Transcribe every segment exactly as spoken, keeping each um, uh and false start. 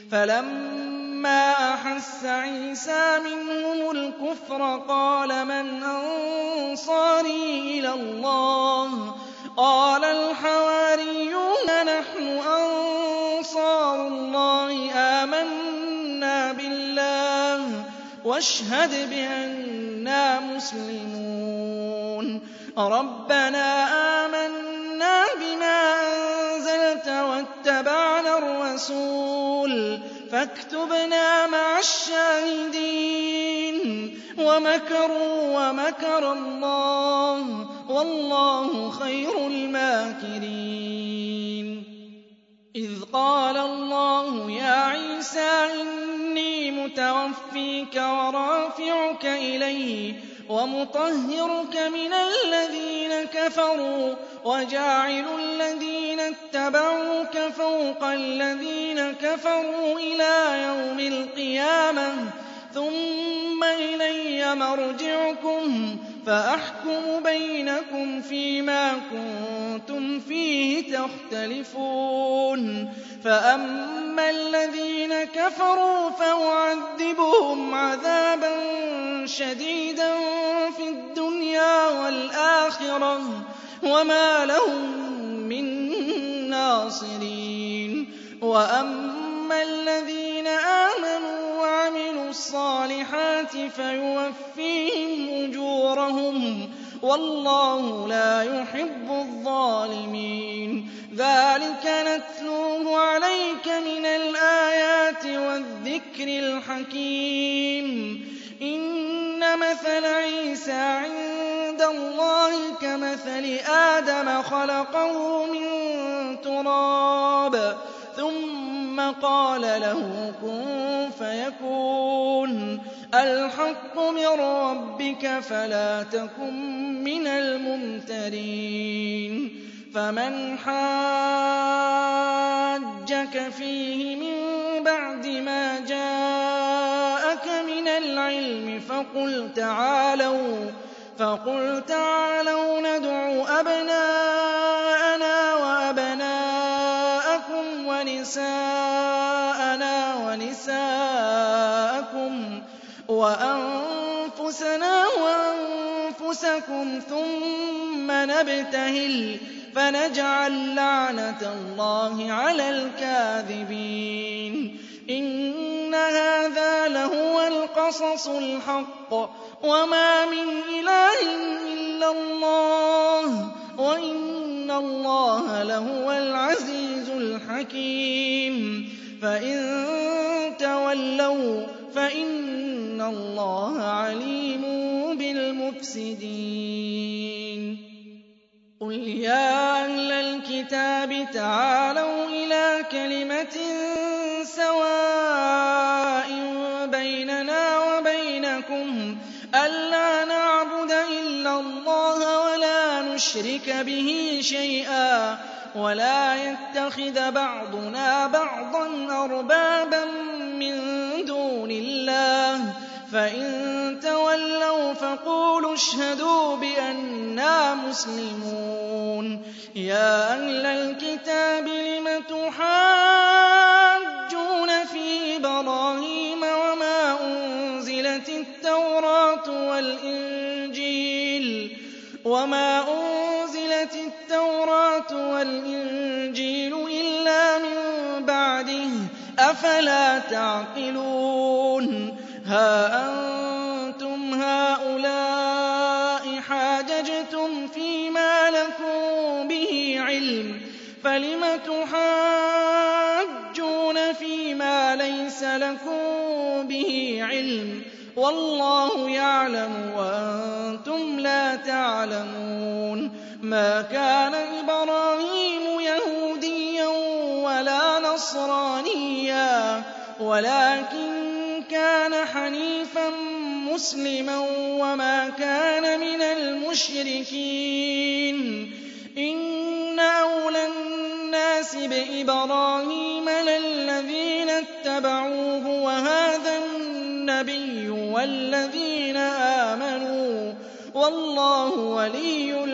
فَلَمَّا أَحَسَّ عِيسَىٰ مِنْهُمُ الْكُفْرَ قَالَ مَنْ أَنصَارِي إِلَى اللَّهِ ۖ قَالَ الْحَوَارِيُّونَ نَحْنُ أَنصَارُ اللَّهِ آمَنَّا بِاللَّهِ وَاشْهَدْ بِأَنَّا مُسْلِمُونَ. رَبَّنَا آمَنَّا بِمَا أَنزَلْتَ وَاتَّبَعْنَا الرَّسُولَ فَاكْتُبْنَا مَعَ الشَّاهِدِينَ. وَمَكَرُوا وَمَكَرَ اللَّهُ وَاللَّهُ خَيْرُ الْمَاكِرِينَ. إِذْ قَالَ اللَّهُ يَا عِيسَىٰ إِنِّي مُتَوَفِّيكَ وَرَافِعُكَ إِلَيَّ وَمُطَهِّرُكَ مِنَ الَّذِينَ كَفَرُوا وَجَاعِلُ الَّذِينَ اتَّبَعُوكَ فَوْقَ الَّذِينَ كَفَرُوا إِلَىٰ يَوْمِ الْقِيَامَةِ ثُمَّ إِلَيَّ مَرْجِعُكُمْ فَأَحْكُمُ بَيْنَكُمْ فِيمَا كُنتُمْ فِيهِ تَخْتَلِفُونَ. فَأَمَّا الَّذِينَ كَفَرُوا فَأُعَذِّبُهُمْ عَذَابًا شَدِيدًا في الدُّنْيَا وَالْآخِرَةِ وَمَا لَهُم مِّن نَّاصِرِينَ. وَأَمَّا الَّذِينَ آمَنُوا وَعَمِلُوا الصَّالِحَاتِ فَيُوَفِّيهِمْ أُجُورَهُمْ وَاللَّهُ لَا يُحِبُّ الظَّالِمِينَ. ذَٰلِكَ نَتْلُوهُ عَلَيْكَ مِنَ الْآيَاتِ وَالذِّكْرِ الْحَكِيمِ. إِنَّ مَثَلَ عِيسَىٰ عِندَ اللَّهِ كَمَثَلِ آدَمَ خَلَقَهُ مِن تُرَابٍ ثُمَّ قَالَ لَهُ كُن فَيَكُونُ. الْحَقُّ مِن رَّبِّكَ فَلَا تَكُن مِّنَ الْمُمْتَرِينَ. فَمَنْ حَاجَّكَ فِيهِ مِن بَعْدِ مَا جَاءَكَ مِنَ الْعِلْمِ فَقُلْ تَعَالَوْا فَقُلْ تَعَالَوْا نَدْعُ أَبْنَاءَنَا وَأَبْنَاءَكُمْ وَنِسَاءَنَا وَنِسَاءَكُمْ وَأَنفُسَنَا وَأَنفُسَكُمْ ثُمَّ نَبْتَهِلْ فَنَجْعَل لَّعْنَتَ اللَّهِ عَلَى الْكَاذِبِينَ. إِنَّ هَٰذَا لَهُوَ الْقَصَصُ الْحَقُّ وَمَا مِنْ إِلَٰهٍ إِلَّا اللَّهُ وَإِنَّ اللَّهَ لَهُوَ الْعَزِيزُ الْحَكِيمُ. فَإِن تَوَلَّوْا فَإِنَّ اللَّهَ عَلِيمٌ بِالْمُفْسِدِينَ. قُلْ يَا أَهْلَ الْكِتَابِ تَعَالَوْا إِلَىٰ كَلِمَةٍ سَوَاءٍ بَيْنَنَا وَبَيْنَكُمْ أَلَّا نَعْبُدَ إِلَّا اللَّهَ وَلَا نُشْرِكَ بِهِ شَيْئًا وَلَا يَتَّخِذَ بَعْضُنَا بَعْضًا أَرْبَابًا مِّن دُونِ اللَّهِ ۚ فَإِن تَوَلَّوْا فَقُولُوا اشْهَدُوا بِأَنَّا مُسْلِمُونَ. يَا أَهْلَ الْكِتَابِ لِمَ تُحَاجُّونَ فِي إِبْرَاهِيمَ وَمَا أُنزِلَتِ التَّوْرَاةُ وَالْإِنجِيلُ وَمَا أُنزِلَتِ التَّوْرَاةُ وَالْإِنجِيلُ إِلَّا مِن بَعْدِهِ ۚ أَفَلَا تَعْقِلُونَ. هَا أَنتُمْ هَٰؤُلَاءِ حَاجَجْتُمْ فِيمَا لَكُم بِهِ عِلْمٌ فَلِمَ تُحَاجُّونَ فِيمَا لَيْسَ لَكُم بِهِ عِلْمٌ ۚ وَاللَّهُ يَعْلَمُ وَأَنتُمْ لَا تَعْلَمُونَ. مَا كَانَ إِبْرَاهِيمُ يَهُودِيًّا وَلَا نَصْرَانِيًّا وَلَٰكِن كَانَ حَنِيفًا مُّسْلِمًا وَمَا كَانَ مِنَ الْمُشْرِكِينَ. إِنَّ أَوْلَى النَّاسِ بِإِبْرَاهِيمَ لَلَّذِينَ اتَّبَعُوهُ وَهَٰذَا النَّبِيُّ وَالَّذِينَ آمَنُوا ۗ وَاللَّهُ وَلِيُّ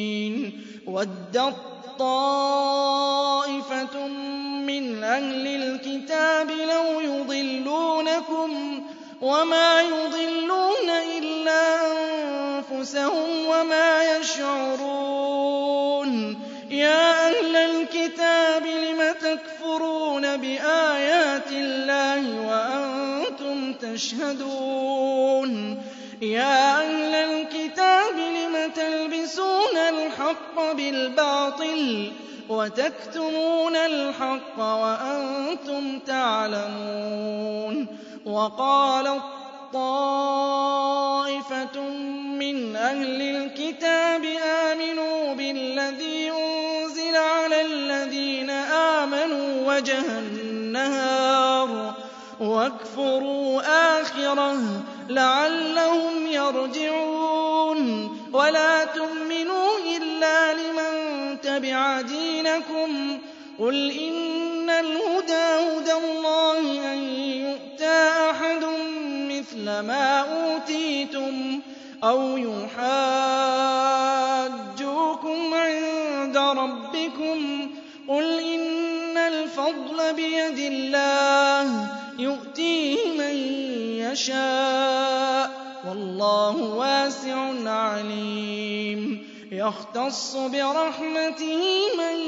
الْمُؤْمِنِينَ. وَدَّت طَّائِفَةٌ مِّنْ أَهْلِ الكتاب لو يضلونكم وما يضلون إلا أنفسهم وما يشعرون يا أهل الكتاب لم تكفرون بآيات الله وأنتم تشهدون يا أهل الكتاب لم تلبسون الحق بالباطل وتكتمون الحق وأنتم تعلمون وقالت طائفة من أهل الكتاب آمنوا بالذي أنزل على الذين آمنوا وجه النهار واكفروا آخره لعلهم يرجعون ولا تؤمنوا إلا لمن تبع دينكم قل إن الهدى هدى الله أن يؤتى أحد مثل ما أوتيتم أو يحاجوكم عند ربكم قل إن الفضل بيد الله يؤتيه من يشاء والله واسع عليم يختص برحمته من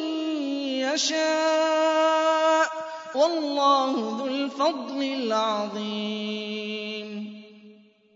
يشاء والله ذو الفضل العظيم